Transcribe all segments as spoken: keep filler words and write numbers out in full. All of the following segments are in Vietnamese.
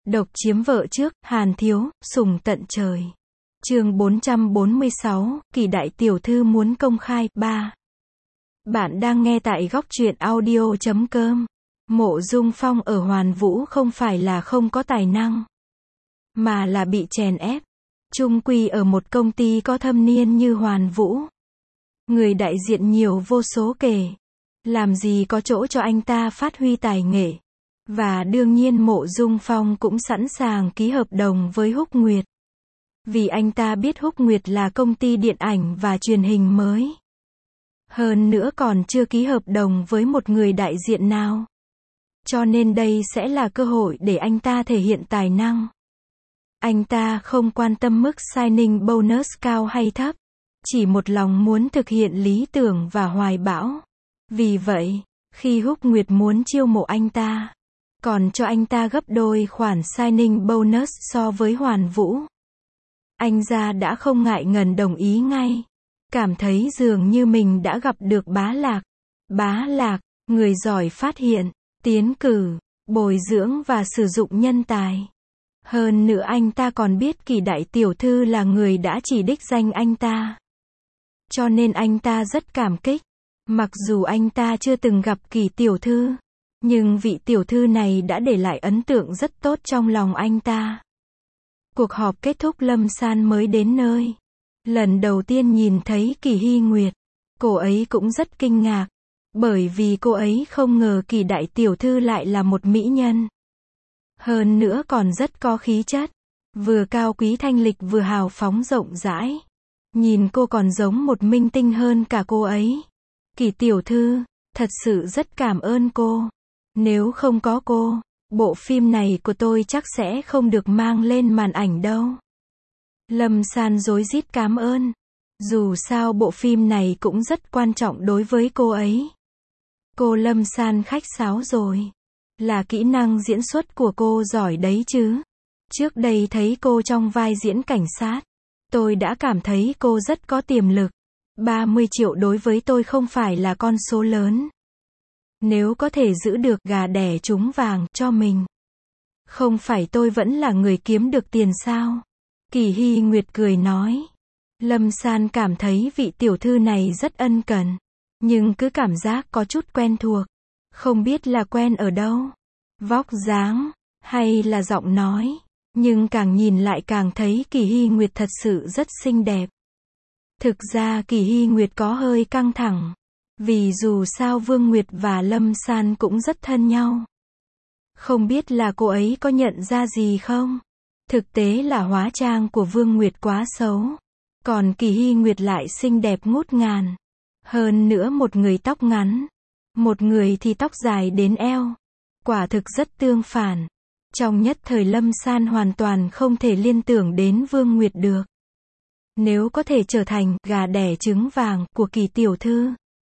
Độc chiếm vợ trước, Hàn Thiếu, sùng tận trời. Chương bốn trăm bốn mươi sáu, Kỳ đại tiểu thư muốn công khai, ba. Bạn đang nghe tại góc truyện audio chấm com. Mộ Dung Phong ở Hoàn Vũ không phải là không có tài năng, mà là bị chèn ép. Chung quy ở một công ty có thâm niên như Hoàn Vũ, người đại diện nhiều vô số kể, làm gì có chỗ cho anh ta phát huy tài nghệ. Và đương nhiên Mộ Dung Phong cũng sẵn sàng ký hợp đồng với Húc Nguyệt. Vì anh ta biết Húc Nguyệt là công ty điện ảnh và truyền hình mới. Hơn nữa còn chưa ký hợp đồng với một người đại diện nào. Cho nên đây sẽ là cơ hội để anh ta thể hiện tài năng. Anh ta không quan tâm mức signing bonus cao hay thấp, chỉ một lòng muốn thực hiện lý tưởng và hoài bão. Vì vậy, khi Húc Nguyệt muốn chiêu mộ anh ta, còn cho anh ta gấp đôi khoản signing bonus so với Hoàn Vũ, anh gia đã không ngại ngần đồng ý ngay. Cảm thấy dường như mình đã gặp được Bá Lạc. Bá Lạc, người giỏi phát hiện, tiến cử, bồi dưỡng và sử dụng nhân tài. Hơn nữa anh ta còn biết Kỳ đại tiểu thư là người đã chỉ đích danh anh ta. Cho nên anh ta rất cảm kích. Mặc dù anh ta chưa từng gặp Kỳ tiểu thư, nhưng vị tiểu thư này đã để lại ấn tượng rất tốt trong lòng anh ta. Cuộc họp kết thúc, Lâm San mới đến nơi. Lần đầu tiên nhìn thấy Kỳ Hy Nguyệt, cô ấy cũng rất kinh ngạc, bởi vì cô ấy không ngờ Kỳ đại tiểu thư lại là một mỹ nhân. Hơn nữa còn rất có khí chất, vừa cao quý thanh lịch vừa hào phóng rộng rãi. Nhìn cô còn giống một minh tinh hơn cả cô ấy. Kỳ tiểu thư, thật sự rất cảm ơn cô. Nếu không có cô, bộ phim này của tôi chắc sẽ không được mang lên màn ảnh đâu. Lâm San rối rít cảm ơn. Dù sao bộ phim này cũng rất quan trọng đối với cô ấy. Cô Lâm San khách sáo rồi. Là kỹ năng diễn xuất của cô giỏi đấy chứ. Trước đây thấy cô trong vai diễn cảnh sát, tôi đã cảm thấy cô rất có tiềm lực. ba mươi triệu đối với tôi không phải là con số lớn. Nếu có thể giữ được gà đẻ trúng vàng cho mình, không phải tôi vẫn là người kiếm được tiền sao? Kỳ Hy Nguyệt cười nói. Lâm San cảm thấy vị tiểu thư này rất ân cần, nhưng cứ cảm giác có chút quen thuộc. Không biết là quen ở đâu, vóc dáng, hay là giọng nói. Nhưng càng nhìn lại càng thấy Kỳ Hy Nguyệt thật sự rất xinh đẹp. Thực ra Kỳ Hy Nguyệt có hơi căng thẳng, vì dù sao Vương Nguyệt và Lâm San cũng rất thân nhau. Không biết là cô ấy có nhận ra gì không? Thực tế là hóa trang của Vương Nguyệt quá xấu, còn Kỳ Hy Nguyệt lại xinh đẹp ngút ngàn. Hơn nữa một người tóc ngắn, một người thì tóc dài đến eo. Quả thực rất tương phản. Trong nhất thời Lâm San hoàn toàn không thể liên tưởng đến Vương Nguyệt được. Nếu có thể trở thành gà đẻ trứng vàng của Kỳ tiểu thư,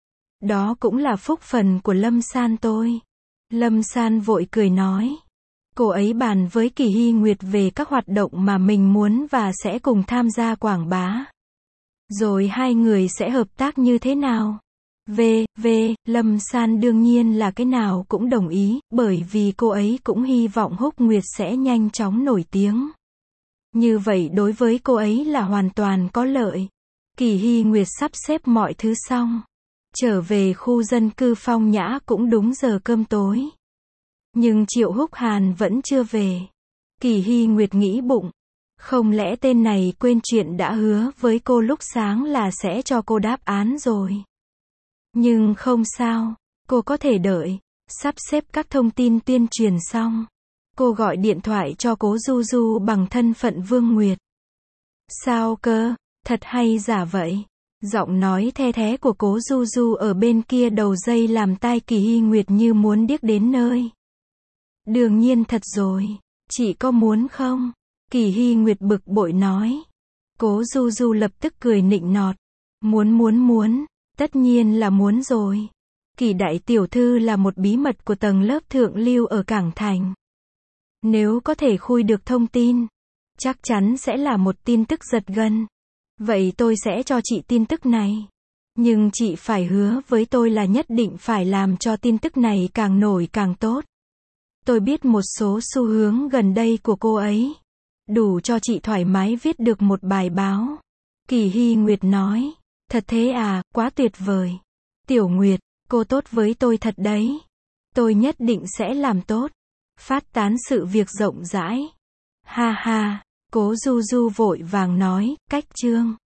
đó cũng là phúc phần của Lâm San tôi. Lâm San vội cười nói. Cô ấy bàn với Kỳ Hy Nguyệt về các hoạt động mà mình muốn và sẽ cùng tham gia quảng bá. Rồi hai người sẽ hợp tác như thế nào? V, V, Lâm San đương nhiên là cái nào cũng đồng ý, bởi vì cô ấy cũng hy vọng Húc Nguyệt sẽ nhanh chóng nổi tiếng. Như vậy đối với cô ấy là hoàn toàn có lợi. Kỳ Hy Nguyệt sắp xếp mọi thứ xong, trở về khu dân cư phong nhã cũng đúng giờ cơm tối. Nhưng Triệu Húc Hàn vẫn chưa về. Kỳ Hy Nguyệt nghĩ bụng, không lẽ tên này quên chuyện đã hứa với cô lúc sáng là sẽ cho cô đáp án rồi. Nhưng không sao, cô có thể đợi. Sắp xếp các thông tin tuyên truyền xong, cô gọi điện thoại cho Cố Du Du bằng thân phận Vương Nguyệt. Sao cơ, thật hay giả vậy? Giọng nói the thé của Cố Du Du ở bên kia đầu dây làm tai Kỳ Hy Nguyệt như muốn điếc đến nơi. Đương nhiên thật rồi, chị có muốn không? Kỳ Hy Nguyệt bực bội nói. Cố Du Du lập tức cười nịnh nọt. Muốn muốn muốn, tất nhiên là muốn rồi. Kỳ đại tiểu thư là một bí mật của tầng lớp thượng lưu ở Cảng Thành. Nếu có thể khui được thông tin, chắc chắn sẽ là một tin tức giật gân. Vậy tôi sẽ cho chị tin tức này. Nhưng chị phải hứa với tôi là nhất định phải làm cho tin tức này càng nổi càng tốt. Tôi biết một số xu hướng gần đây của cô ấy. Đủ cho chị thoải mái viết được một bài báo. Kỳ Hy Nguyệt nói. Thật thế à, quá tuyệt vời. Tiểu Nguyệt, cô tốt với tôi thật đấy. Tôi nhất định sẽ làm tốt. Phát tán sự việc rộng rãi. Ha ha, Cố Du Du vội vàng nói, cách chương.